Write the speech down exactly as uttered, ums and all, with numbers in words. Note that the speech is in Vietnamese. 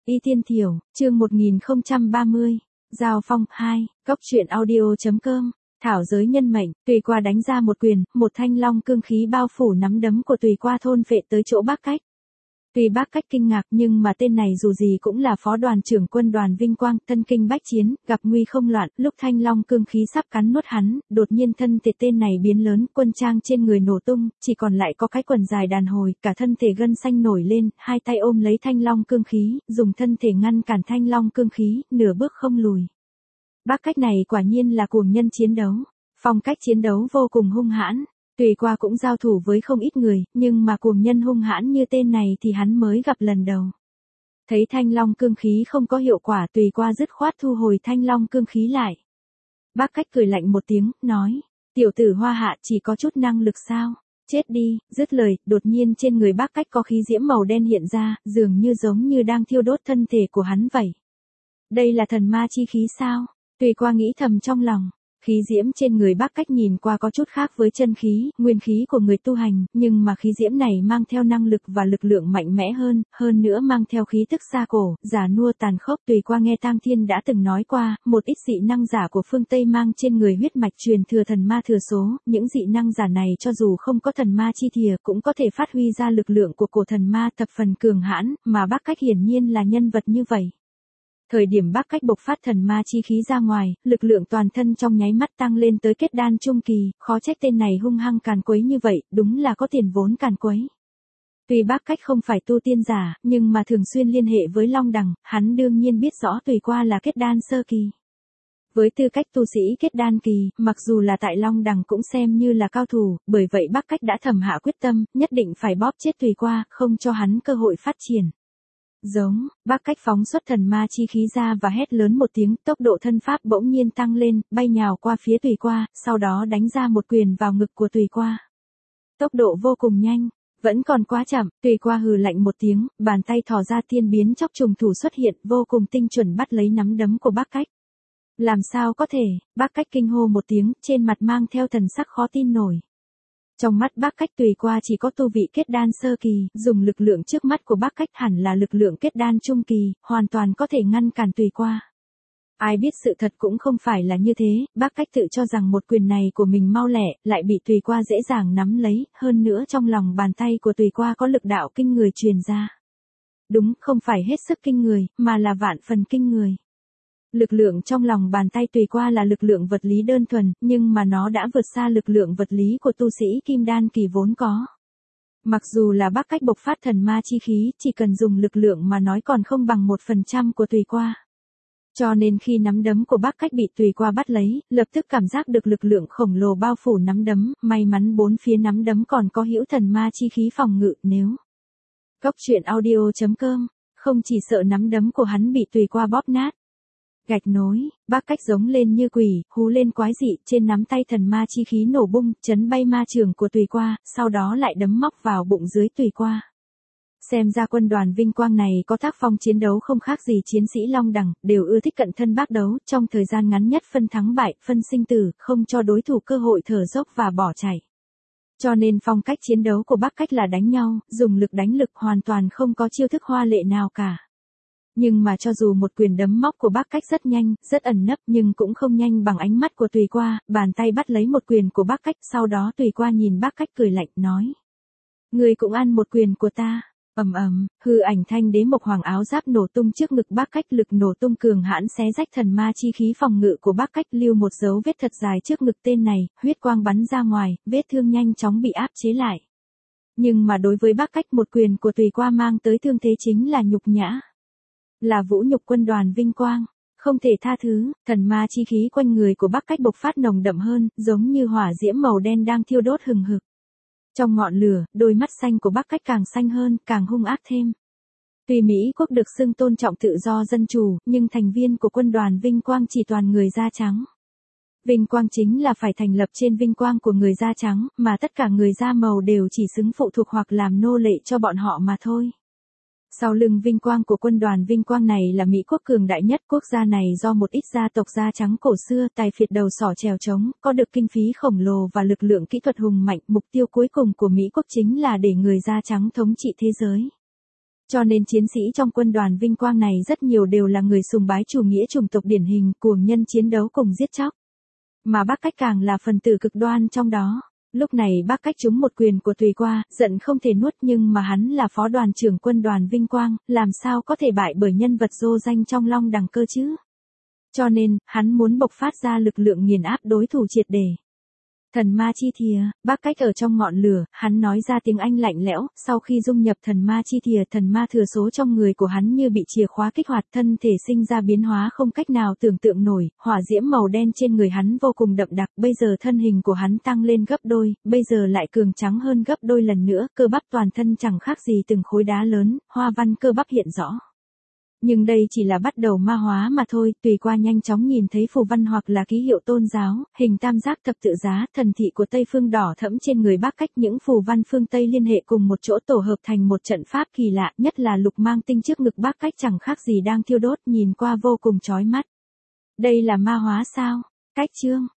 Y Tiên Thiểu, chương một nghìn không trăm ba mươi. Giao phong hai, cốc truyện audio.com. Thảo giới nhân mệnh, Tùy Qua đánh ra một quyền, một thanh long cương khí bao phủ nắm đấm của Tùy Qua thôn phệ tới chỗ Bác Cách. Tuy Bác Cách kinh ngạc nhưng mà tên này dù gì cũng là phó đoàn trưởng quân đoàn Vinh Quang, thân kinh bách chiến, gặp nguy không loạn, lúc thanh long cương khí sắp cắn nuốt hắn, đột nhiên thân thể tên này biến lớn, quân trang trên người nổ tung, chỉ còn lại có cái quần dài đàn hồi, cả thân thể gân xanh nổi lên, hai tay ôm lấy thanh long cương khí, dùng thân thể ngăn cản thanh long cương khí, nửa bước không lùi. Bác Cách này quả nhiên là cuồng nhân chiến đấu, phong cách chiến đấu vô cùng hung hãn. Tùy Qua cũng giao thủ với không ít người, nhưng mà cuồng nhân hung hãn như tên này thì hắn mới gặp lần đầu. Thấy thanh long cương khí không có hiệu quả, Tùy Qua dứt khoát thu hồi thanh long cương khí lại. Bác Cách cười lạnh một tiếng, nói, tiểu tử Hoa Hạ chỉ có chút năng lực sao, chết đi, dứt lời, đột nhiên trên người Bác Cách có khí diễm màu đen hiện ra, dường như giống như đang thiêu đốt thân thể của hắn vậy. Đây là thần ma chi khí sao? Tùy Qua nghĩ thầm trong lòng. Khí diễm trên người Bác Cách nhìn qua có chút khác với chân khí, nguyên khí của người tu hành, nhưng mà khí diễm này mang theo năng lực và lực lượng mạnh mẽ hơn, hơn nữa mang theo khí tức xa cổ, già nua tàn khốc. Tùy Qua nghe Tang Thiên đã từng nói qua, một ít dị năng giả của phương Tây mang trên người huyết mạch truyền thừa thần ma thừa số, những dị năng giả này cho dù không có thần ma chi thìa cũng có thể phát huy ra lực lượng của cổ thần ma thập phần cường hãn, mà Bác Cách hiển nhiên là nhân vật như vậy. Thời điểm Bác Cách bộc phát thần ma chi khí ra ngoài, lực lượng toàn thân trong nháy mắt tăng lên tới kết đan trung kỳ, khó trách tên này hung hăng càn quấy như vậy, đúng là có tiền vốn càn quấy. Tuy Bác Cách không phải tu tiên giả, nhưng mà thường xuyên liên hệ với Long Đằng, hắn đương nhiên biết rõ Tùy Qua là kết đan sơ kỳ. Với tư cách tu sĩ kết đan kỳ, mặc dù là tại Long Đằng cũng xem như là cao thủ, bởi vậy Bác Cách đã thầm hạ quyết tâm, nhất định phải bóp chết Tùy Qua, không cho hắn cơ hội phát triển. Giống, Bác Cách phóng xuất thần ma chi khí ra và hét lớn một tiếng, tốc độ thân pháp bỗng nhiên tăng lên, bay nhào qua phía Tùy Qua, sau đó đánh ra một quyền vào ngực của Tùy Qua. Tốc độ vô cùng nhanh, vẫn còn quá chậm, Tùy Qua hừ lạnh một tiếng, bàn tay thò ra thiên biến chóc trùng thủ xuất hiện, vô cùng tinh chuẩn bắt lấy nắm đấm của Bác Cách. Làm sao có thể, Bác Cách kinh hô một tiếng, trên mặt mang theo thần sắc khó tin nổi. Trong mắt Bác Cách Tùy Qua chỉ có tu vị kết đan sơ kỳ, dùng lực lượng trước mắt của Bác Cách hẳn là lực lượng kết đan trung kỳ, hoàn toàn có thể ngăn cản Tùy Qua. Ai biết sự thật cũng không phải là như thế, Bác Cách tự cho rằng một quyền này của mình mau lẹ, lại bị Tùy Qua dễ dàng nắm lấy, hơn nữa trong lòng bàn tay của Tùy Qua có lực đạo kinh người truyền ra. Đúng, không phải hết sức kinh người, mà là vạn phần kinh người. Lực lượng trong lòng bàn tay Tùy Qua là lực lượng vật lý đơn thuần, nhưng mà nó đã vượt xa lực lượng vật lý của tu sĩ kim đan kỳ vốn có. Mặc dù là Bác Cách bộc phát thần ma chi khí, chỉ cần dùng lực lượng mà nói còn không bằng một phần trăm của Tùy Qua. Cho nên khi nắm đấm của Bác Cách bị Tùy Qua bắt lấy, lập tức cảm giác được lực lượng khổng lồ bao phủ nắm đấm, may mắn bốn phía nắm đấm còn có hữu thần ma chi khí phòng ngự. Nếu cốc truyện audio.com, không chỉ sợ nắm đấm của hắn bị Tùy Qua bóp nát. Gạch nối, Bác Cách giống lên như quỷ, hú lên quái dị, trên nắm tay thần ma chi khí nổ bung, chấn bay ma trường của Tùy Qua, sau đó lại đấm móc vào bụng dưới Tùy Qua. Xem ra quân đoàn Vinh Quang này có tác phong chiến đấu không khác gì chiến sĩ Long Đằng, đều ưa thích cận thân bác đấu, trong thời gian ngắn nhất phân thắng bại, phân sinh tử, không cho đối thủ cơ hội thở dốc và bỏ chạy. Cho nên phong cách chiến đấu của Bác Cách là đánh nhau, dùng lực đánh lực, hoàn toàn không có chiêu thức hoa lệ nào cả. Nhưng mà cho dù một quyền đấm móc của Bác Cách rất nhanh, rất ẩn nấp nhưng cũng không nhanh bằng ánh mắt của Tùy Qua, bàn tay bắt lấy một quyền của Bác Cách, sau đó Tùy Qua nhìn Bác Cách cười lạnh nói. Ngươi cũng ăn một quyền của ta, ầm ầm, hư ảnh thanh đế mộc hoàng áo giáp nổ tung trước ngực Bác Cách, lực nổ tung cường hãn xé rách thần ma chi khí phòng ngự của Bác Cách, lưu một dấu vết thật dài trước ngực tên này, huyết quang bắn ra ngoài, vết thương nhanh chóng bị áp chế lại. Nhưng mà đối với Bác Cách một quyền của Tùy Qua mang tới thương thế chính là nhục nhã. Là vũ nhục quân đoàn Vinh Quang, không thể tha thứ, thần ma chi khí quanh người của Bác Cách bộc phát nồng đậm hơn, giống như hỏa diễm màu đen đang thiêu đốt hừng hực. Trong ngọn lửa, đôi mắt xanh của Bác Cách càng xanh hơn, càng hung ác thêm. Tuy Mỹ quốc được xưng tôn trọng tự do dân chủ, nhưng thành viên của quân đoàn Vinh Quang chỉ toàn người da trắng. Vinh Quang chính là phải thành lập trên vinh quang của người da trắng, mà tất cả người da màu đều chỉ xứng phụ thuộc hoặc làm nô lệ cho bọn họ mà thôi. Sau lưng vinh quang của quân đoàn Vinh Quang này là Mỹ quốc cường đại nhất, quốc gia này do một ít gia tộc da trắng cổ xưa tài phiệt đầu sỏ chèo trống, có được kinh phí khổng lồ và lực lượng kỹ thuật hùng mạnh, mục tiêu cuối cùng của Mỹ quốc chính là để người da trắng thống trị thế giới. Cho nên chiến sĩ trong quân đoàn vinh quang này rất nhiều đều là người sùng bái chủ nghĩa chủng tộc điển hình, cuồng nhân chiến đấu cùng giết chóc. Mà Bác Cách càng là phần tử cực đoan trong đó. Lúc này Bác Cách trúng một quyền của Tùy Qua, giận không thể nuốt, nhưng mà hắn là phó đoàn trưởng quân đoàn vinh quang, làm sao có thể bại bởi nhân vật rô danh trong Long Đằng cơ chứ? Cho nên, hắn muốn bộc phát ra lực lượng nghiền áp đối thủ triệt để. Thần ma chi thìa, Bác Cách ở trong ngọn lửa, hắn nói ra tiếng Anh lạnh lẽo, sau khi dung nhập thần ma chi thìa, thần ma thừa số trong người của hắn như bị chìa khóa kích hoạt, thân thể sinh ra biến hóa không cách nào tưởng tượng nổi, hỏa diễm màu đen trên người hắn vô cùng đậm đặc, bây giờ thân hình của hắn tăng lên gấp đôi, bây giờ lại cường trắng hơn gấp đôi lần nữa, cơ bắp toàn thân chẳng khác gì từng khối đá lớn, hoa văn cơ bắp hiện rõ. Nhưng đây chỉ là bắt đầu ma hóa mà thôi, Tùy Qua nhanh chóng nhìn thấy phù văn hoặc là ký hiệu tôn giáo, hình tam giác thập tự giá, thần thị của Tây Phương đỏ thẫm trên người Bác Cách, những phù văn phương Tây liên hệ cùng một chỗ tổ hợp thành một trận pháp kỳ lạ, nhất là lục mang tinh trước ngực Bác Cách chẳng khác gì đang thiêu đốt, nhìn qua vô cùng chói mắt. Đây là ma hóa sao? Cách chương